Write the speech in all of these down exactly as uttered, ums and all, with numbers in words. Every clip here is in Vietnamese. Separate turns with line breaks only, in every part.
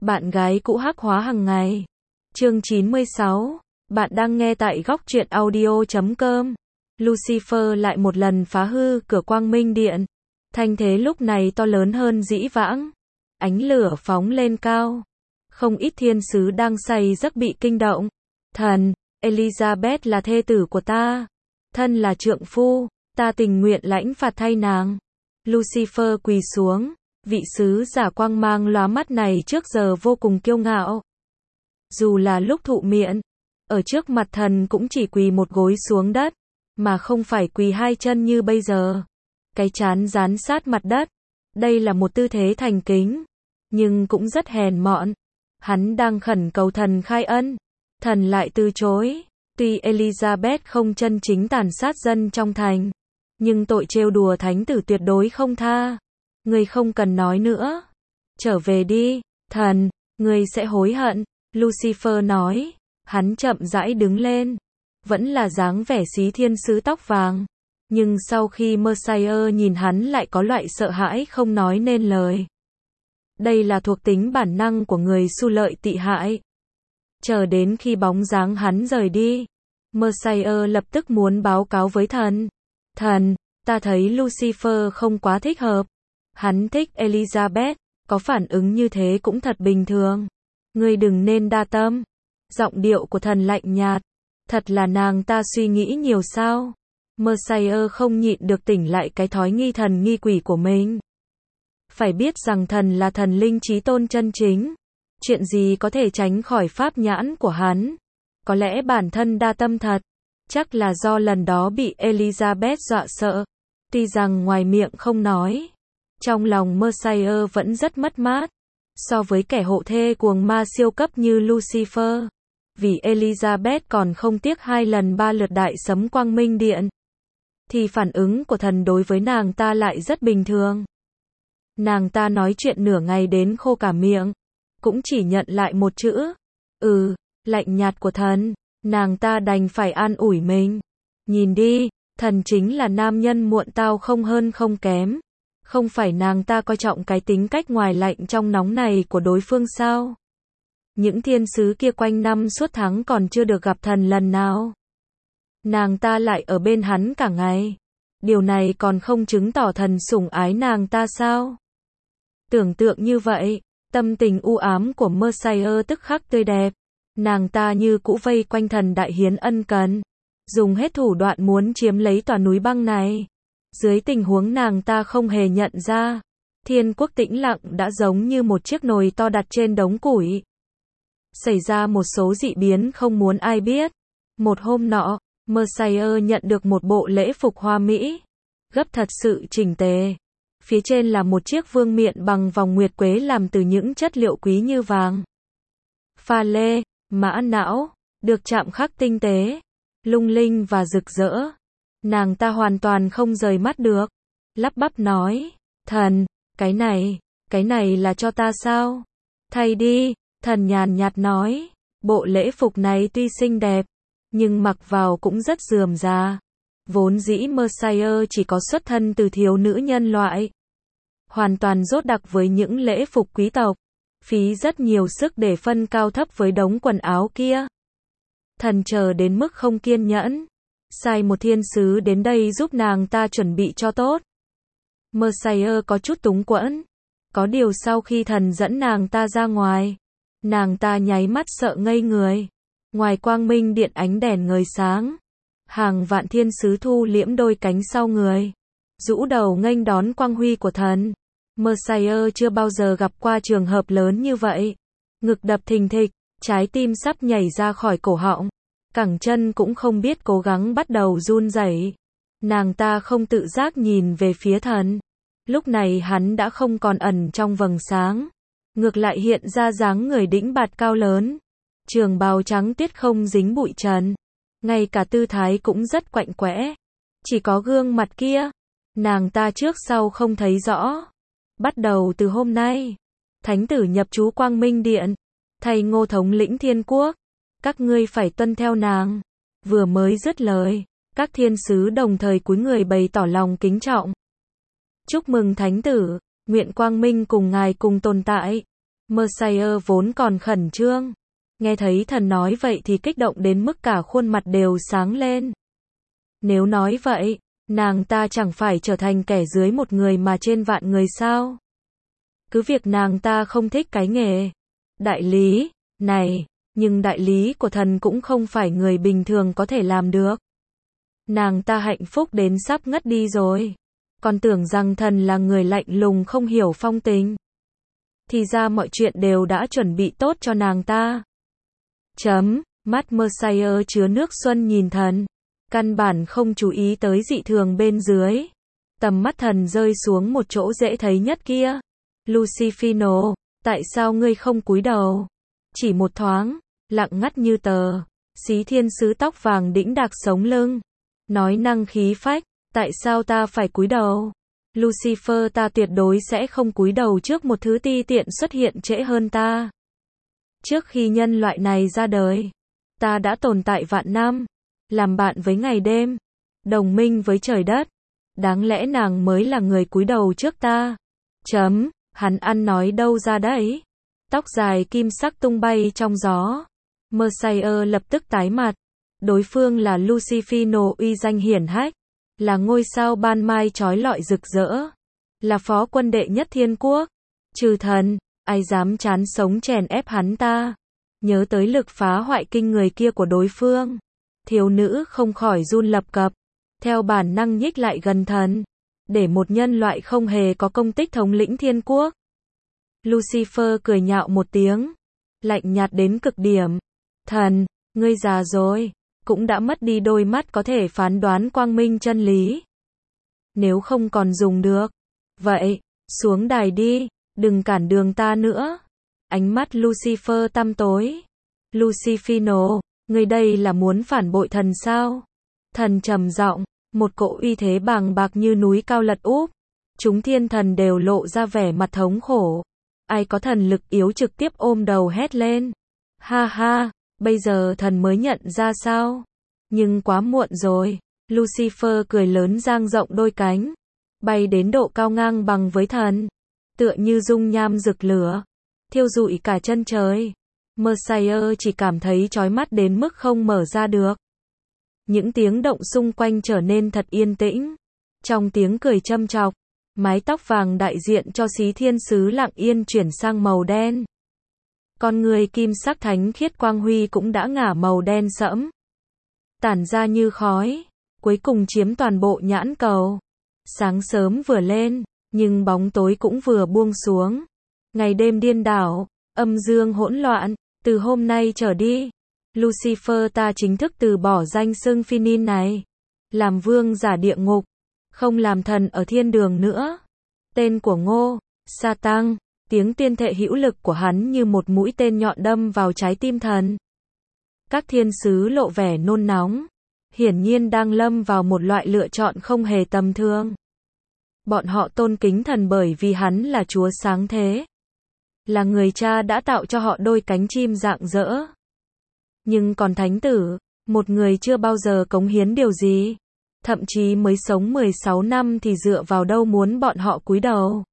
Bạn gái cũ hắc hóa hàng ngày. Chương chín mươi sáu. Bạn đang nghe tại góc truyện audio chấm com. Lucifer lại một lần phá hư cửa quang minh điện. Thanh thế lúc này to lớn hơn dĩ vãng. Ánh lửa phóng lên cao. Không ít thiên sứ đang say giấc bị kinh động. Thần, Elizabeth là thê tử của ta. Thân là trượng phu, ta tình nguyện lãnh phạt thay nàng. Lucifer quỳ xuống. Vị sứ giả quang mang lóa mắt này trước giờ vô cùng kiêu ngạo. Dù là lúc thụ miện, ở trước mặt thần cũng chỉ quỳ một gối xuống đất, mà không phải quỳ hai chân như bây giờ. Cái trán dán sát mặt đất. Đây là một tư thế thành kính, nhưng cũng rất hèn mọn. Hắn đang khẩn cầu thần khai ân. Thần lại từ chối. Tuy Elizabeth không chân chính tàn sát dân trong thành, nhưng tội trêu đùa thánh tử tuyệt đối không tha. Ngươi không cần nói nữa. Trở về đi, thần, ngươi sẽ hối hận. Lucifer nói. Hắn chậm rãi đứng lên. Vẫn là dáng vẻ xí thiên sứ tóc vàng. Nhưng sau khi Messiah nhìn hắn lại có loại sợ hãi không nói nên lời. Đây là thuộc tính bản năng của người su lợi tị hại. Chờ đến khi bóng dáng hắn rời đi, Messiah lập tức muốn báo cáo với thần. Thần, ta thấy Lucifer không quá thích hợp. Hắn thích Elizabeth, có phản ứng như thế cũng thật bình thường. Ngươi đừng nên đa tâm. Giọng điệu của thần lạnh nhạt. Thật là nàng ta suy nghĩ nhiều sao? Messiah không nhịn được tỉnh lại cái thói nghi thần nghi quỷ của mình. Phải biết rằng thần là thần linh chí tôn chân chính. Chuyện gì có thể tránh khỏi pháp nhãn của hắn? Có lẽ bản thân đa tâm thật. Chắc là do lần đó bị Elizabeth dọa sợ. Tuy rằng ngoài miệng không nói, trong lòng Messiah vẫn rất mất mát. So với kẻ hộ thê cuồng ma siêu cấp như Lucifer, vì Elizabeth còn không tiếc hai lần ba lượt đại sấm quang minh điện, thì phản ứng của thần đối với nàng ta lại rất bình thường. Nàng ta nói chuyện nửa ngày đến khô cả miệng, cũng chỉ nhận lại một chữ. Ừ, lạnh nhạt của thần. Nàng ta đành phải an ủi mình. Nhìn đi, thần chính là nam nhân muộn tao không hơn không kém. Không phải nàng ta coi trọng cái tính cách ngoài lạnh trong nóng này của đối phương sao? Những thiên sứ kia quanh năm suốt tháng còn chưa được gặp thần lần nào. Nàng ta lại ở bên hắn cả ngày. Điều này còn không chứng tỏ thần sủng ái nàng ta sao? Tưởng tượng như vậy, tâm tình u ám của Messiah tức khắc tươi đẹp. Nàng ta như cũ vây quanh thần đại hiến ân cần, dùng hết thủ đoạn muốn chiếm lấy tòa núi băng này. Dưới tình huống nàng ta không hề nhận ra, thiên quốc tĩnh lặng đã giống như một chiếc nồi to đặt trên đống củi. Xảy ra một số dị biến không muốn ai biết. Một hôm nọ, Messiah nhận được một bộ lễ phục hoa mỹ, gấp thật sự chỉnh tề. Phía trên là một chiếc vương miện bằng vòng nguyệt quế làm từ những chất liệu quý như vàng, pha lê, mã não, được chạm khắc tinh tế, lung linh và rực rỡ. Nàng ta hoàn toàn không rời mắt được, lắp bắp nói, thần, cái này, cái này là cho ta sao? Thay đi, thần nhàn nhạt nói, bộ lễ phục này tuy xinh đẹp, nhưng mặc vào cũng rất rườm rà. Vốn dĩ Messiah chỉ có xuất thân từ thiếu nữ nhân loại, hoàn toàn dốt đặc với những lễ phục quý tộc, phí rất nhiều sức để phân cao thấp với đống quần áo kia. Thần chờ đến mức không kiên nhẫn, sai một thiên sứ đến đây giúp nàng ta chuẩn bị cho tốt. Messiah có chút túng quẫn. Có điều sau khi thần dẫn nàng ta ra ngoài, nàng ta nháy mắt sợ ngây người. Ngoài quang minh điện ánh đèn ngời sáng, hàng vạn thiên sứ thu liễm đôi cánh sau người, rũ đầu nghênh đón quang huy của thần. Messiah chưa bao giờ gặp qua trường hợp lớn như vậy. Ngực đập thình thịch, trái tim sắp nhảy ra khỏi cổ họng. Cẳng chân cũng không biết cố gắng bắt đầu run rẩy. Nàng ta không tự giác nhìn về phía thần. Lúc này hắn đã không còn ẩn trong vầng sáng, ngược lại hiện ra dáng người đĩnh bạt cao lớn. Trường bào trắng tuyết không dính bụi trần, ngay cả tư thái cũng rất quạnh quẽ. Chỉ có gương mặt kia, nàng ta trước sau không thấy rõ. Bắt đầu từ hôm nay, thánh tử nhập trú quang minh điện, thay Ngô thống lĩnh thiên quốc, các ngươi phải tuân theo nàng. Vừa mới dứt lời, các thiên sứ đồng thời cúi người bày tỏ lòng kính trọng. Chúc mừng thánh tử, nguyện quang minh cùng ngài cùng tồn tại. Messiah vốn còn khẩn trương. Nghe thấy thần nói vậy thì kích động đến mức cả khuôn mặt đều sáng lên. Nếu nói vậy, nàng ta chẳng phải trở thành kẻ dưới một người mà trên vạn người sao? Cứ việc nàng ta không thích cái nghề đại lý này, nhưng đại lý của thần cũng không phải người bình thường có thể làm được. Nàng ta hạnh phúc đến sắp ngất đi rồi. Còn tưởng rằng thần là người lạnh lùng không hiểu phong tình. Thì ra mọi chuyện đều đã chuẩn bị tốt cho nàng ta. Chấm, mắt Messiah chứa nước xuân nhìn thần. Căn bản không chú ý tới dị thường bên dưới. Tầm mắt thần rơi xuống một chỗ dễ thấy nhất kia. Lucifino, tại sao ngươi không cúi đầu? Chỉ một thoáng, lặng ngắt như tờ. Xí thiên sứ tóc vàng đĩnh đạc sống lưng. Nói năng khí phách, tại sao ta phải cúi đầu? Lucifer, ta tuyệt đối sẽ không cúi đầu trước một thứ ti tiện xuất hiện trễ hơn ta. Trước khi nhân loại này ra đời, ta đã tồn tại vạn năm, làm bạn với ngày đêm, đồng minh với trời đất. Đáng lẽ nàng mới là người cúi đầu trước ta. Chấm, hắn ăn nói đâu ra đấy? Tóc dài kim sắc tung bay trong gió. Messiah lập tức tái mặt. Đối phương là Lucifino uy danh hiển hách, là ngôi sao ban mai chói lọi rực rỡ, là phó quân đệ nhất thiên quốc. Trừ thần, ai dám chán sống chèn ép hắn ta? Nhớ tới lực phá hoại kinh người kia của đối phương, thiếu nữ không khỏi run lập cập, theo bản năng nhích lại gần thần, để một nhân loại không hề có công tích thống lĩnh thiên quốc. Lucifer cười nhạo một tiếng, lạnh nhạt đến cực điểm. Thần, ngươi già rồi, cũng đã mất đi đôi mắt có thể phán đoán quang minh chân lý. Nếu không còn dùng được, vậy, xuống đài đi, đừng cản đường ta nữa. Ánh mắt Lucifer tăm tối. Lucifino, ngươi đây là muốn phản bội thần sao? Thần trầm giọng, một cỗ uy thế bàng bạc như núi cao lật úp. Chúng thiên thần đều lộ ra vẻ mặt thống khổ. Ai có thần lực yếu trực tiếp ôm đầu hét lên. Ha ha, bây giờ thần mới nhận ra sao? Nhưng quá muộn rồi. Lucifer cười lớn dang rộng đôi cánh, bay đến độ cao ngang bằng với thần, tựa như dung nham rực lửa, thiêu rụi cả chân trời. Messiah chỉ cảm thấy chói mắt đến mức không mở ra được. Những tiếng động xung quanh trở nên thật yên tĩnh. Trong tiếng cười châm chọc, mái tóc vàng đại diện cho xí thiên sứ lặng yên chuyển sang màu đen. Con người kim sắc thánh khiết quang huy cũng đã ngả màu đen sẫm, tản ra như khói, cuối cùng chiếm toàn bộ nhãn cầu. Sáng sớm vừa lên, nhưng bóng tối cũng vừa buông xuống. Ngày đêm điên đảo, âm dương hỗn loạn, từ hôm nay trở đi, Lucifer ta chính thức từ bỏ danh xưng Phinin này, làm vương giả địa ngục, không làm thần ở thiên đường nữa. Tên của Ngô, Sa-tăng, tiếng tuyên thệ hữu lực của hắn như một mũi tên nhọn đâm vào trái tim thần. Các thiên sứ lộ vẻ nôn nóng, hiển nhiên đang lâm vào một loại lựa chọn không hề tầm thường. Bọn họ tôn kính thần bởi vì hắn là Chúa sáng thế, là người cha đã tạo cho họ đôi cánh chim rạng rỡ. Nhưng còn thánh tử, một người chưa bao giờ cống hiến điều gì, thậm chí mới sống mười sáu năm thì dựa vào đâu muốn bọn họ cúi đầu.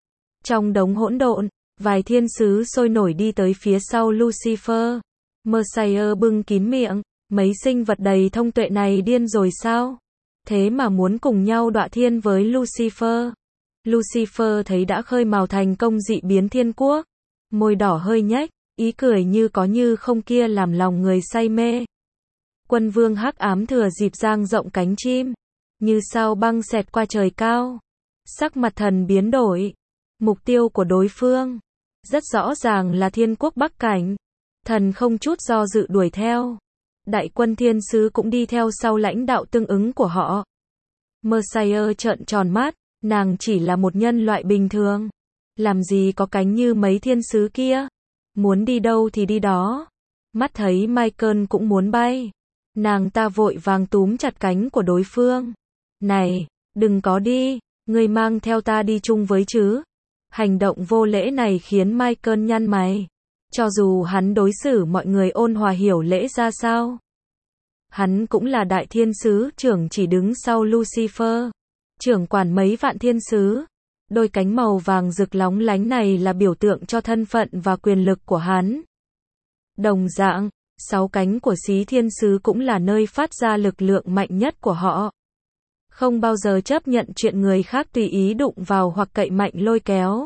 Trong đống hỗn độn, vài thiên sứ sôi nổi đi tới phía sau Lucifer. Messiah bưng kín miệng, mấy sinh vật đầy thông tuệ này điên rồi sao? Thế mà muốn cùng nhau đọa thiên với Lucifer. Lucifer thấy đã khơi mào thành công dị biến thiên quốc, môi đỏ hơi nhếch, ý cười như có như không kia làm lòng người say mê. Quân vương hắc ám thừa dịp dang rộng cánh chim, như sao băng xẹt qua trời cao. Sắc mặt thần biến đổi. Mục tiêu của đối phương rất rõ ràng là thiên quốc Bắc Cảnh. Thần không chút do dự đuổi theo. Đại quân thiên sứ cũng đi theo sau lãnh đạo tương ứng của họ. Messiah trợn tròn mắt, nàng chỉ là một nhân loại bình thường, làm gì có cánh như mấy thiên sứ kia. Muốn đi đâu thì đi đó. Mắt thấy Michael cũng muốn bay, nàng ta vội vàng túm chặt cánh của đối phương. Này, đừng có đi, ngươi mang theo ta đi chung với chứ. Hành động vô lễ này khiến Michael nhăn mày. Cho dù hắn đối xử mọi người ôn hòa hiểu lễ ra sao, hắn cũng là đại thiên sứ trưởng chỉ đứng sau Lucifer, trưởng quản mấy vạn thiên sứ. Đôi cánh màu vàng rực lóng lánh này là biểu tượng cho thân phận và quyền lực của hắn. Đồng dạng, sáu cánh của Xí Thiên Sứ cũng là nơi phát ra lực lượng mạnh nhất của họ. Không bao giờ chấp nhận chuyện người khác tùy ý đụng vào hoặc cậy mạnh lôi kéo.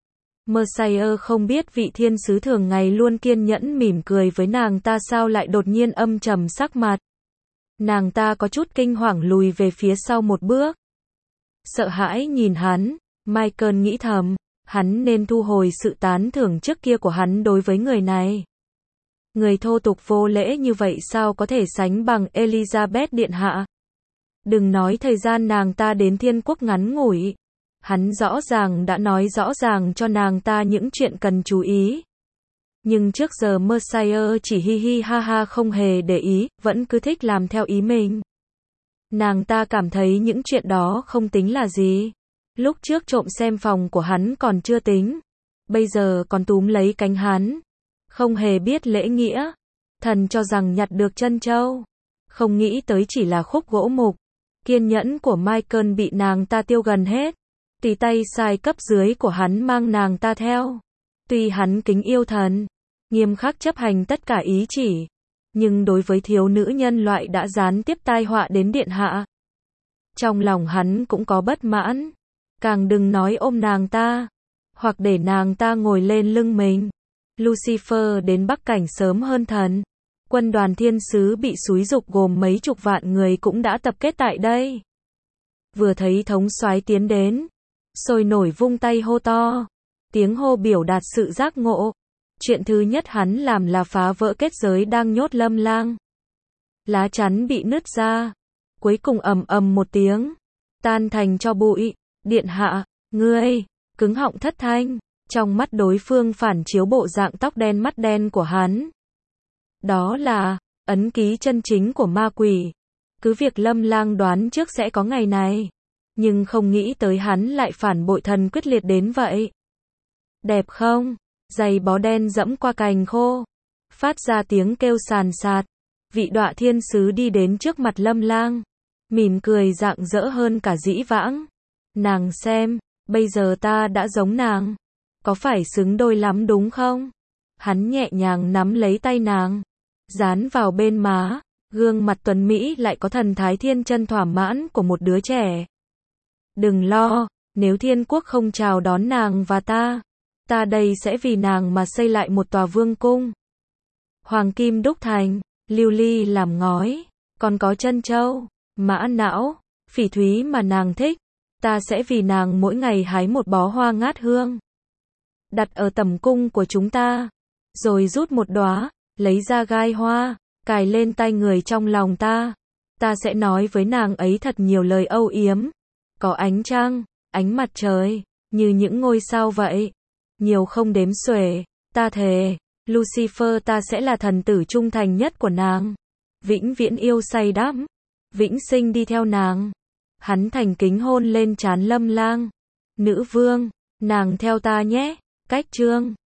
Messiah không biết vị thiên sứ thường ngày luôn kiên nhẫn mỉm cười với nàng ta sao lại đột nhiên âm trầm sắc mặt. Nàng ta có chút kinh hoàng lùi về phía sau một bước. Sợ hãi nhìn hắn, Michael nghĩ thầm, hắn nên thu hồi sự tán thưởng trước kia của hắn đối với người này. Người thô tục vô lễ như vậy sao có thể sánh bằng Elizabeth điện hạ. Đừng nói thời gian nàng ta đến thiên quốc ngắn ngủi. Hắn rõ ràng đã nói rõ ràng cho nàng ta những chuyện cần chú ý. Nhưng trước giờ Messiah chỉ hi hi ha ha không hề để ý, vẫn cứ thích làm theo ý mình. Nàng ta cảm thấy những chuyện đó không tính là gì. Lúc trước trộm xem phòng của hắn còn chưa tính. Bây giờ còn túm lấy cánh hắn. Không hề biết lễ nghĩa. Thần cho rằng nhặt được trân châu. Không nghĩ tới chỉ là khúc gỗ mục. Kiên nhẫn của Michael bị nàng ta tiêu gần hết. Tì tay sai cấp dưới của hắn mang nàng ta theo. Tuy hắn kính yêu thần, nghiêm khắc chấp hành tất cả ý chỉ, nhưng đối với thiếu nữ nhân loại đã gián tiếp tai họa đến điện hạ. Trong lòng hắn cũng có bất mãn. Càng đừng nói ôm nàng ta, hoặc để nàng ta ngồi lên lưng mình. Lucifer đến Bắc Cảnh sớm hơn thần. Quân đoàn thiên sứ bị xúi giục gồm mấy chục vạn người cũng đã tập kết tại đây. Vừa thấy thống soái tiến đến, sôi nổi vung tay hô to. Tiếng hô biểu đạt sự giác ngộ. Chuyện thứ nhất hắn làm là phá vỡ kết giới đang nhốt Lâm Lang. Lá chắn bị nứt ra. Cuối cùng ầm ầm một tiếng. Tan thành tro bụi. Điện hạ, ngươi, cứng họng thất thanh. Trong mắt đối phương phản chiếu bộ dạng tóc đen mắt đen của hắn. Đó là ấn ký chân chính của ma quỷ. Cứ việc Lâm Lang đoán trước sẽ có ngày này. Nhưng không nghĩ tới hắn lại phản bội thần quyết liệt đến vậy. Đẹp không? Giày bó đen dẫm qua cành khô. Phát ra tiếng kêu sàn sạt. Vị đọa thiên sứ đi đến trước mặt Lâm Lang. Mỉm cười rạng rỡ hơn cả dĩ vãng. Nàng xem, bây giờ ta đã giống nàng. Có phải xứng đôi lắm đúng không? Hắn nhẹ nhàng nắm lấy tay nàng. Dán vào bên má. Gương mặt tuấn Mỹ lại có thần thái thiên chân thỏa mãn của một đứa trẻ. Đừng lo, nếu thiên quốc không chào đón nàng và ta, ta đây sẽ vì nàng mà xây lại một tòa vương cung. Hoàng kim đúc thành, lưu ly làm ngói, còn có trân châu, mã não, phỉ thúy mà nàng thích, ta sẽ vì nàng mỗi ngày hái một bó hoa ngát hương. Đặt ở tẩm cung của chúng ta, rồi rút một đóa, lấy ra gai hoa, cài lên tay người trong lòng ta. Ta sẽ nói với nàng ấy thật nhiều lời âu yếm. Có ánh trăng, ánh mặt trời, như những ngôi sao vậy. Nhiều không đếm xuể, ta thề, Lucifer ta sẽ là thần tử trung thành nhất của nàng. Vĩnh viễn yêu say đắm, vĩnh sinh đi theo nàng. Hắn thành kính hôn lên trán Lâm Lang. Nữ vương, nàng theo ta nhé. Cách chương